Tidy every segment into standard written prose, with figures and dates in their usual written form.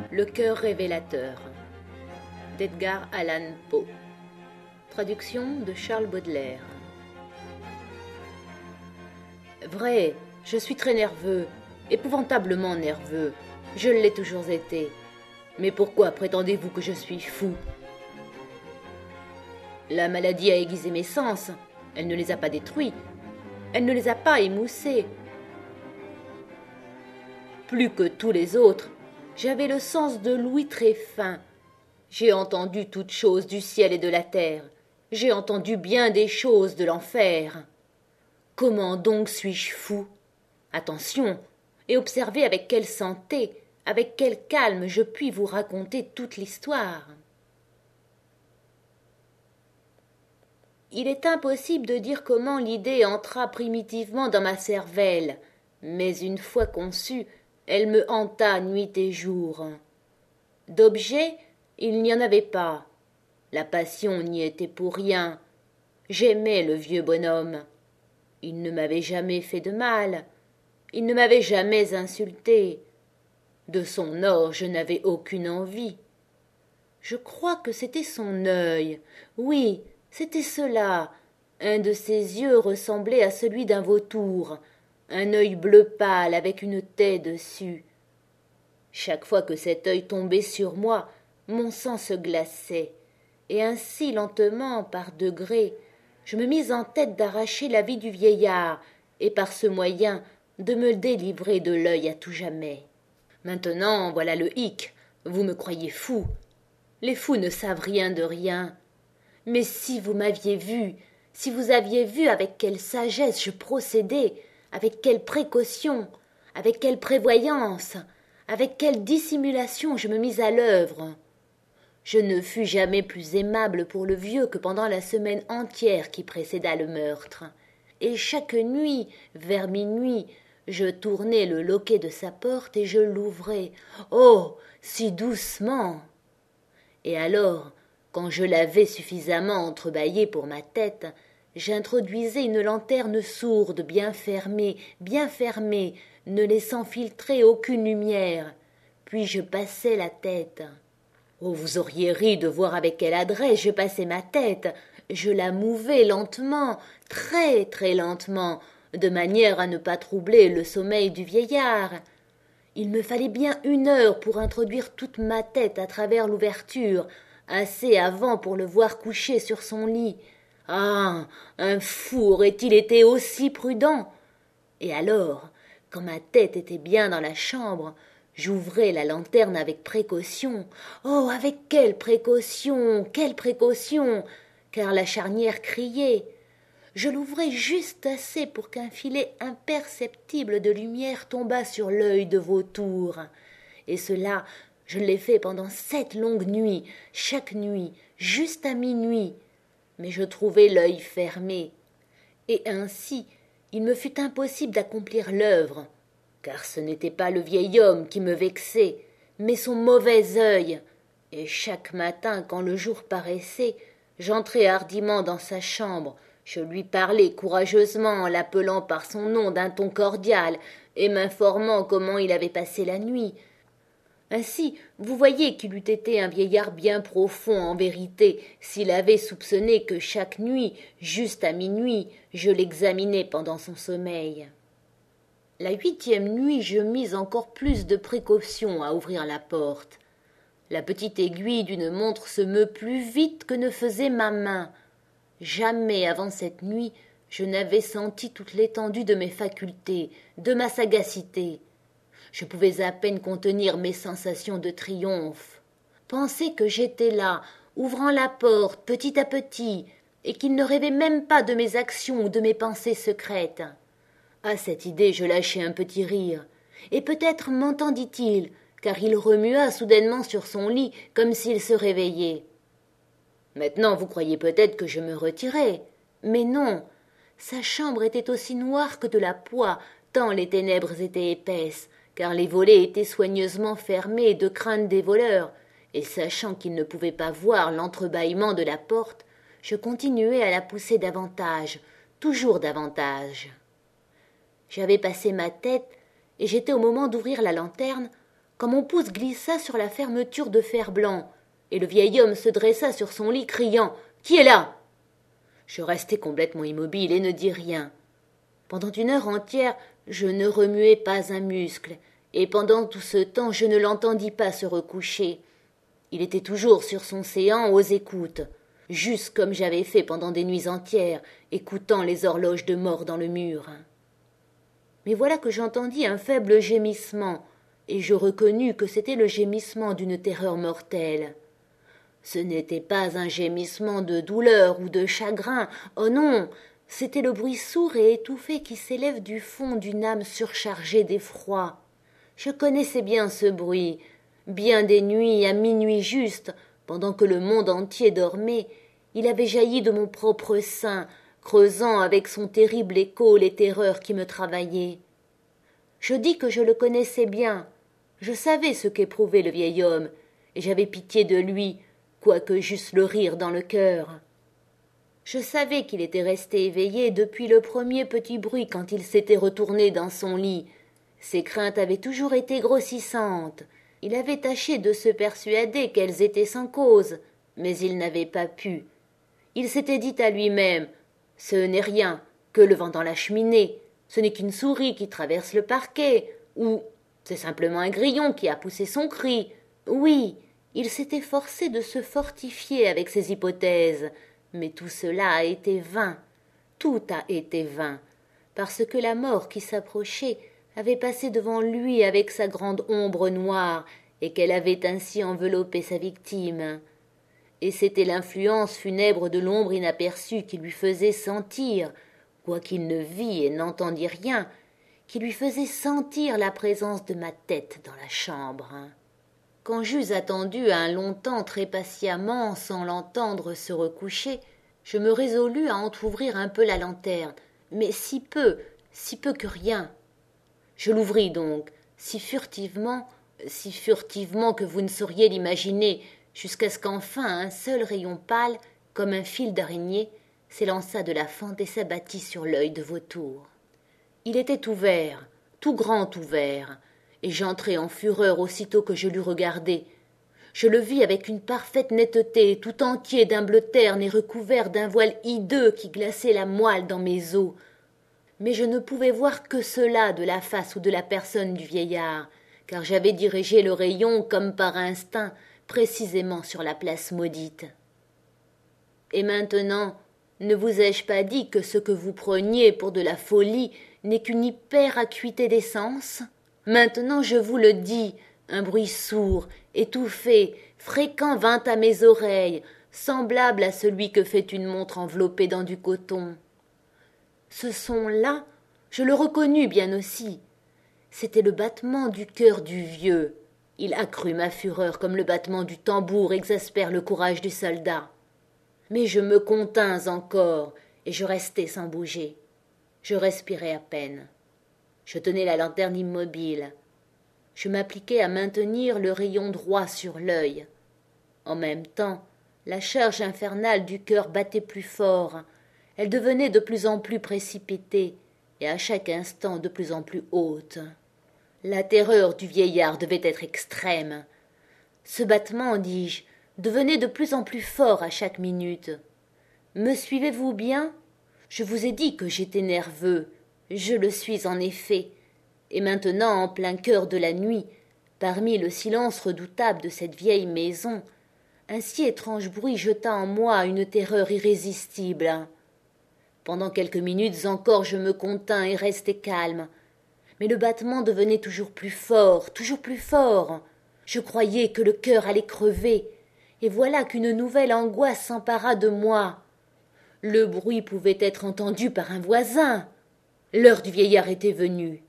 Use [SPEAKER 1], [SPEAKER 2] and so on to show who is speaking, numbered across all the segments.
[SPEAKER 1] Le cœur révélateur d'Edgar Allan Poe. Traduction de Charles Baudelaire. Vrai, je suis très nerveux, épouvantablement nerveux. Je l'ai toujours été. Mais pourquoi prétendez-vous que je suis fou? La maladie a aiguisé mes sens. Elle ne les a pas détruits. Elle ne les a pas émoussés. Plus que tous les autres, j'avais le sens de l'ouïe très fin. J'ai entendu toutes choses du ciel et de la terre. J'ai entendu bien des choses de l'enfer. Comment donc suis-je fou? Attention, et observez avec quelle santé, avec quel calme je puis vous raconter toute l'histoire. Il est impossible de dire comment l'idée entra primitivement dans ma cervelle, mais une fois conçue, elle me hanta nuit et jour. D'objet, il n'y en avait pas. La passion n'y était pour rien. J'aimais le vieux bonhomme. Il ne m'avait jamais fait de mal. Il ne m'avait jamais insulté. De son or, je n'avais aucune envie. Je crois que c'était son œil. Oui, c'était cela. Un de ses yeux ressemblait à celui d'un vautour. Un œil bleu pâle avec une taie dessus. Chaque fois que cet œil tombait sur moi, mon sang se glaçait, et ainsi lentement, par degrés, je me mis en tête d'arracher la vie du vieillard, et par ce moyen de me délivrer de l'œil à tout jamais. Maintenant, voilà le hic, vous me croyez fou. Les fous ne savent rien de rien. Mais si vous m'aviez vu, si vous aviez vu avec quelle sagesse je procédais, avec quelle précaution, avec quelle prévoyance, avec quelle dissimulation je me mis à l'œuvre. Je ne fus jamais plus aimable pour le vieux que pendant la semaine entière qui précéda le meurtre. Et chaque nuit, vers minuit, je tournais le loquet de sa porte et je l'ouvrais. Oh, si doucement! Et alors, quand je l'avais suffisamment entrebâillé pour ma tête, j'introduisais une lanterne sourde, bien fermée, ne laissant filtrer aucune lumière. Puis je passais la tête. Oh, vous auriez ri de voir avec quelle adresse je passais ma tête. Je la mouvais lentement, très très lentement, de manière à ne pas troubler le sommeil du vieillard. Il me fallait bien 1 heure pour introduire toute ma tête à travers l'ouverture, assez avant pour le voir couché sur son lit. Ah, un fou aurait-il été aussi prudent? Et alors, quand ma tête était bien dans la chambre, j'ouvrais la lanterne avec précaution. Oh, avec quelle précaution, car la charnière criait. Je l'ouvrais juste assez pour qu'un filet imperceptible de lumière tombât sur l'œil de vautour. Et cela, je l'ai fait pendant 7 longues nuits, chaque nuit, juste à minuit. Mais je trouvai l'œil fermé. Et ainsi, il me fut impossible d'accomplir l'œuvre, car ce n'était pas le vieil homme qui me vexait, mais son mauvais œil. Et chaque matin, quand le jour paraissait, j'entrais hardiment dans sa chambre, je lui parlais courageusement en l'appelant par son nom d'un ton cordial et m'informant comment il avait passé la nuit. Ainsi, vous voyez qu'il eût été un vieillard bien profond en vérité s'il avait soupçonné que chaque nuit, juste à minuit, je l'examinais pendant son sommeil. La 8e nuit, je mis encore plus de précaution à ouvrir la porte. La petite aiguille d'une montre se meut plus vite que ne faisait ma main. Jamais avant cette nuit, je n'avais senti toute l'étendue de mes facultés, de ma sagacité. Je pouvais à peine contenir mes sensations de triomphe. Penser que j'étais là, ouvrant la porte petit à petit, et qu'il ne rêvait même pas de mes actions ou de mes pensées secrètes. À cette idée, je lâchai un petit rire, et peut-être m'entendit-il, car il remua soudainement sur son lit comme s'il se réveillait. Maintenant, vous croyez peut-être que je me retirais, mais non. Sa chambre était aussi noire que de la poix, tant les ténèbres étaient épaisses, car les volets étaient soigneusement fermés de crainte des voleurs, et sachant qu'il ne pouvait pas voir l'entrebâillement de la porte, je continuai à la pousser davantage, toujours davantage. J'avais passé ma tête, et j'étais au moment d'ouvrir la lanterne, quand mon pouce glissa sur la fermeture de fer blanc, et le vieil homme se dressa sur son lit, criant « Qui est là ?» Je restai complètement immobile et ne dis rien. Pendant 1 heure entière, je ne remuai pas un muscle, et pendant tout ce temps je ne l'entendis pas se recoucher. Il était toujours sur son séant aux écoutes, juste comme j'avais fait pendant des nuits entières, écoutant les horloges de mort dans le mur. Mais voilà que j'entendis un faible gémissement, et je reconnus que c'était le gémissement d'une terreur mortelle. Ce n'était pas un gémissement de douleur ou de chagrin, oh non, c'était le bruit sourd et étouffé qui s'élève du fond d'une âme surchargée d'effroi. Je connaissais bien ce bruit. Bien des nuits, à minuit juste, pendant que le monde entier dormait, il avait jailli de mon propre sein, creusant avec son terrible écho les terreurs qui me travaillaient. Je dis que je le connaissais bien. Je savais ce qu'éprouvait le vieil homme, et j'avais pitié de lui, quoique j'eusse le rire dans le cœur. Je savais qu'il était resté éveillé depuis le premier petit bruit quand il s'était retourné dans son lit. Ses craintes avaient toujours été grossissantes. Il avait tâché de se persuader qu'elles étaient sans cause, mais il n'avait pas pu. Il s'était dit à lui-même « Ce n'est rien, que le vent dans la cheminée, ce n'est qu'une souris qui traverse le parquet, ou c'est simplement un grillon qui a poussé son cri. » Oui, il s'était forcé de se fortifier avec ces hypothèses, mais tout cela a été vain, tout a été vain, parce que la mort qui s'approchait avait passé devant lui avec sa grande ombre noire, et qu'elle avait ainsi enveloppé sa victime. Et c'était l'influence funèbre de l'ombre inaperçue qui lui faisait sentir, quoiqu'il ne vît et n'entendît rien, qui lui faisait sentir la présence de ma tête dans la chambre. Quand j'eus attendu un long temps très patiemment sans l'entendre se recoucher, je me résolus à entr'ouvrir un peu la lanterne, mais si peu que rien. Je l'ouvris donc, si furtivement que vous ne sauriez l'imaginer, jusqu'à ce qu'enfin un seul rayon pâle, comme un fil d'araignée, s'élança de la fente et s'abattit sur l'œil de vautour. Il était ouvert, tout grand ouvert, et j'entrai en fureur aussitôt que je l'eus regardé. Je le vis avec une parfaite netteté, tout entier d'un bleu terne et recouvert d'un voile hideux qui glaçait la moelle dans mes os. Mais je ne pouvais voir que cela de la face ou de la personne du vieillard, car j'avais dirigé le rayon, comme par instinct, précisément sur la place maudite. Et maintenant, ne vous ai-je pas dit que ce que vous preniez pour de la folie n'est qu'une hyperacuité des sens? Maintenant je vous le dis, un bruit sourd, étouffé, fréquent vint à mes oreilles, semblable à celui que fait une montre enveloppée dans du coton. Ce son-là, je le reconnus bien aussi. C'était le battement du cœur du vieux. Il accrut ma fureur comme le battement du tambour exaspère le courage du soldat. Mais je me contins encore, et je restai sans bouger. Je respirais à peine. Je tenais la lanterne immobile. Je m'appliquai à maintenir le rayon droit sur l'œil. En même temps, la charge infernale du cœur battait plus fort. Elle devenait de plus en plus précipitée, et à chaque instant de plus en plus haute. La terreur du vieillard devait être extrême. Ce battement, dis-je, devenait de plus en plus fort à chaque minute. Me suivez-vous bien? Je vous ai dit que j'étais nerveux. Je le suis en effet. Et maintenant, en plein cœur de la nuit, parmi le silence redoutable de cette vieille maison, un si étrange bruit jeta en moi une terreur irrésistible. Pendant quelques minutes encore je me contins et restai calme. Mais le battement devenait toujours plus fort, toujours plus fort. Je croyais que le cœur allait crever, et voilà qu'une nouvelle angoisse s'empara de moi. Le bruit pouvait être entendu par un voisin. L'heure du vieillard était venue.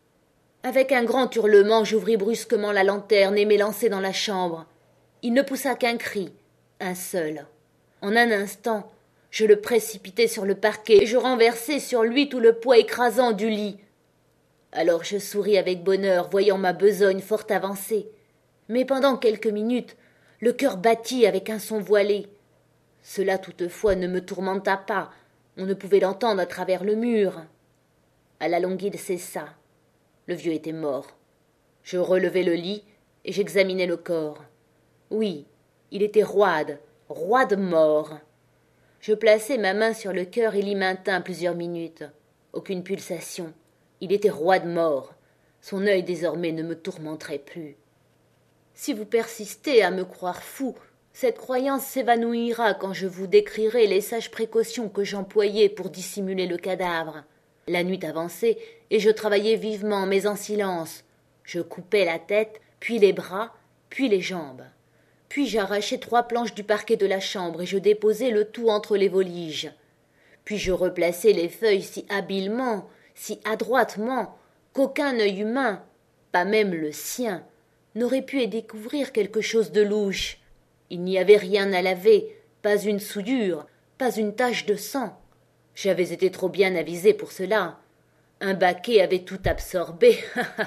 [SPEAKER 1] Avec un grand hurlement, j'ouvris brusquement la lanterne et m'élançai dans la chambre. Il ne poussa qu'un cri, un seul. En un instant, je le précipitai sur le parquet et je renversai sur lui tout le poids écrasant du lit. Alors je souris avec bonheur, voyant ma besogne fort avancée. Mais pendant quelques minutes, le cœur battit avec un son voilé. Cela toutefois ne me tourmenta pas, on ne pouvait l'entendre à travers le mur. À la longue il cessa. Le vieux était mort. Je relevai le lit, et j'examinai le corps. Oui, il était roide mort. Je plaçai ma main sur le cœur et l'y maintins plusieurs minutes. Aucune pulsation. Il était roide mort. Son œil désormais ne me tourmenterait plus. Si vous persistez à me croire fou, cette croyance s'évanouira quand je vous décrirai les sages précautions que j'employai pour dissimuler le cadavre. La nuit avançait, et je travaillai vivement, mais en silence. Je coupai la tête, puis les bras, puis les jambes. Puis j'arrachai 3 planches du parquet de la chambre, et je déposai le tout entre les voliges. Puis je replaçai les feuilles si habilement, si adroitement, qu'aucun œil humain, pas même le sien, n'aurait pu y découvrir quelque chose de louche. Il n'y avait rien à laver, pas une souillure, pas une tache de sang. J'avais été trop bien avisé pour cela. Un baquet avait tout absorbé.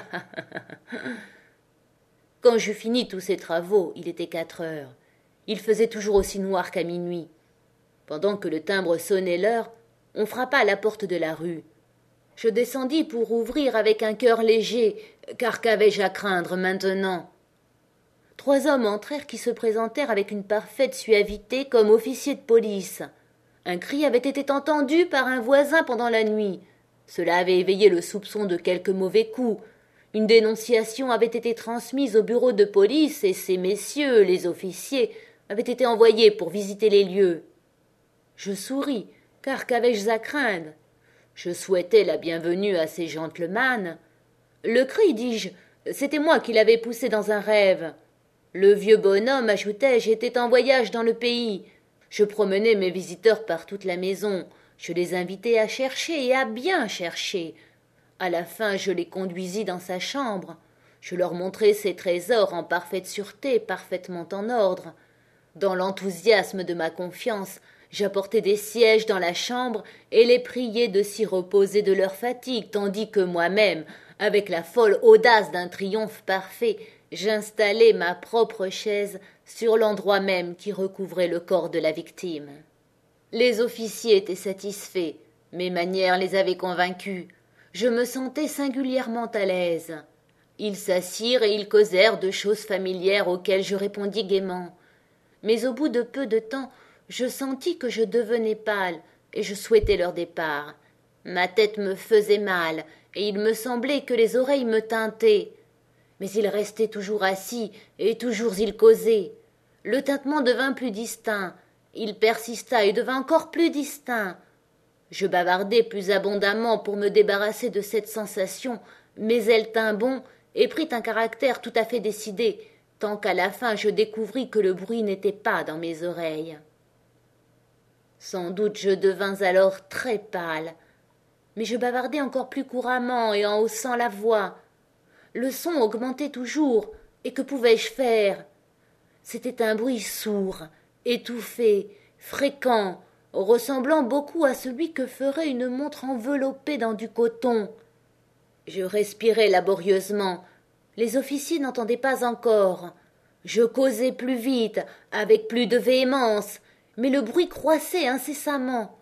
[SPEAKER 1] Quand j'eus fini tous ces travaux, il était 4 heures. Il faisait toujours aussi noir qu'à minuit. Pendant que le timbre sonnait l'heure, on frappa à la porte de la rue. Je descendis pour ouvrir avec un cœur léger, car qu'avais-je à craindre maintenant? 3 hommes entrèrent qui se présentèrent avec une parfaite suavité comme officiers de police. Un cri avait été entendu par un voisin pendant la nuit. Cela avait éveillé le soupçon de quelque mauvais coup. Une dénonciation avait été transmise au bureau de police et ces messieurs, les officiers, avaient été envoyés pour visiter les lieux. Je souris, car qu'avais-je à craindre? Je souhaitais la bienvenue à ces gentlemen. Le cri, dis-je, c'était moi qui l'avais poussé dans un rêve. Le vieux bonhomme, ajoutai-je, était en voyage dans le pays. Je promenais mes visiteurs par toute la maison. Je les invitais à chercher et à bien chercher. À la fin, je les conduisis dans sa chambre. Je leur montrai ses trésors en parfaite sûreté, parfaitement en ordre. Dans l'enthousiasme de ma confiance, j'apportai des sièges dans la chambre et les priai de s'y reposer de leur fatigue, tandis que moi-même, avec la folle audace d'un triomphe parfait, j'installai ma propre chaise sur l'endroit même qui recouvrait le corps de la victime. Les officiers étaient satisfaits, mes manières les avaient convaincus. Je me sentais singulièrement à l'aise. Ils s'assirent et ils causèrent de choses familières auxquelles je répondis gaiement. Mais au bout de peu de temps, je sentis que je devenais pâle et je souhaitais leur départ. Ma tête me faisait mal et il me semblait que les oreilles me tintaient. Mais ils restaient toujours assis et toujours ils causaient. Le tintement devint plus distinct. Il persista et devint encore plus distinct. Je bavardai plus abondamment pour me débarrasser de cette sensation, mais elle tint bon et prit un caractère tout à fait décidé, tant qu'à la fin je découvris que le bruit n'était pas dans mes oreilles. Sans doute je devins alors très pâle, mais je bavardai encore plus couramment et en haussant la voix. Le son augmentait toujours, et que pouvais-je faire? C'était un bruit sourd, étouffé, fréquent, ressemblant beaucoup à celui que ferait une montre enveloppée dans du coton. Je respirais laborieusement. Les officiers n'entendaient pas encore. Je causais plus vite, avec plus de véhémence, mais le bruit croissait incessamment.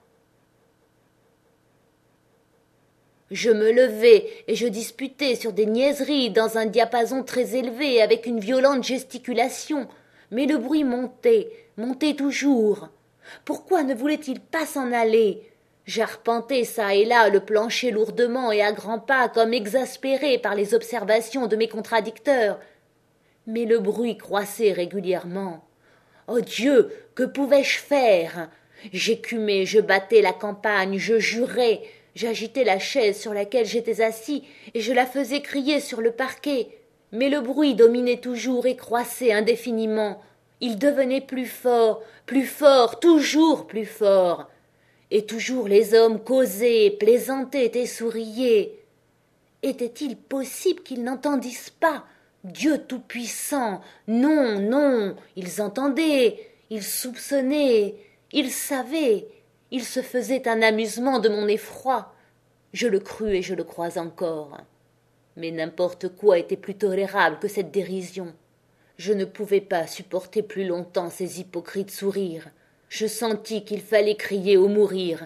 [SPEAKER 1] Je me levai et je disputai sur des niaiseries dans un diapason très élevé avec une violente gesticulation, mais le bruit montait, montait toujours. Pourquoi ne voulait-il pas s'en aller? J'arpentai çà et là le plancher lourdement et à grands pas comme exaspéré par les observations de mes contradicteurs. Mais le bruit croissait régulièrement. Oh Dieu, que pouvais-je faire? J'écumais, je battais la campagne, je jurais, j'agitais la chaise sur laquelle j'étais assis et je la faisais crier sur le parquet. Mais le bruit dominait toujours et croissait indéfiniment. Il devenait plus fort, toujours plus fort. Et toujours les hommes causaient, plaisantaient et souriaient. Était-il possible qu'ils n'entendissent pas? Dieu tout-puissant! Non, non, ils entendaient, ils soupçonnaient, ils savaient, ils se faisaient un amusement de mon effroi. Je le crus et je le crois encore. Mais n'importe quoi était plus tolérable que cette dérision. Je ne pouvais pas supporter plus longtemps ces hypocrites sourires. Je sentis qu'il fallait crier ou mourir.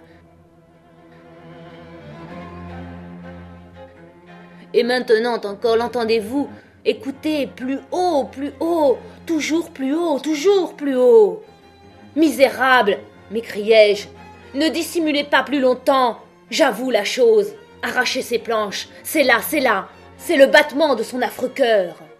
[SPEAKER 1] Et maintenant encore, l'entendez-vous? Écoutez, plus haut, toujours plus haut, toujours plus haut. Misérable, m'écriai-je, ne dissimulez pas plus longtemps, j'avoue la chose. Arrachez ces planches, c'est là, c'est le battement de son affreux cœur.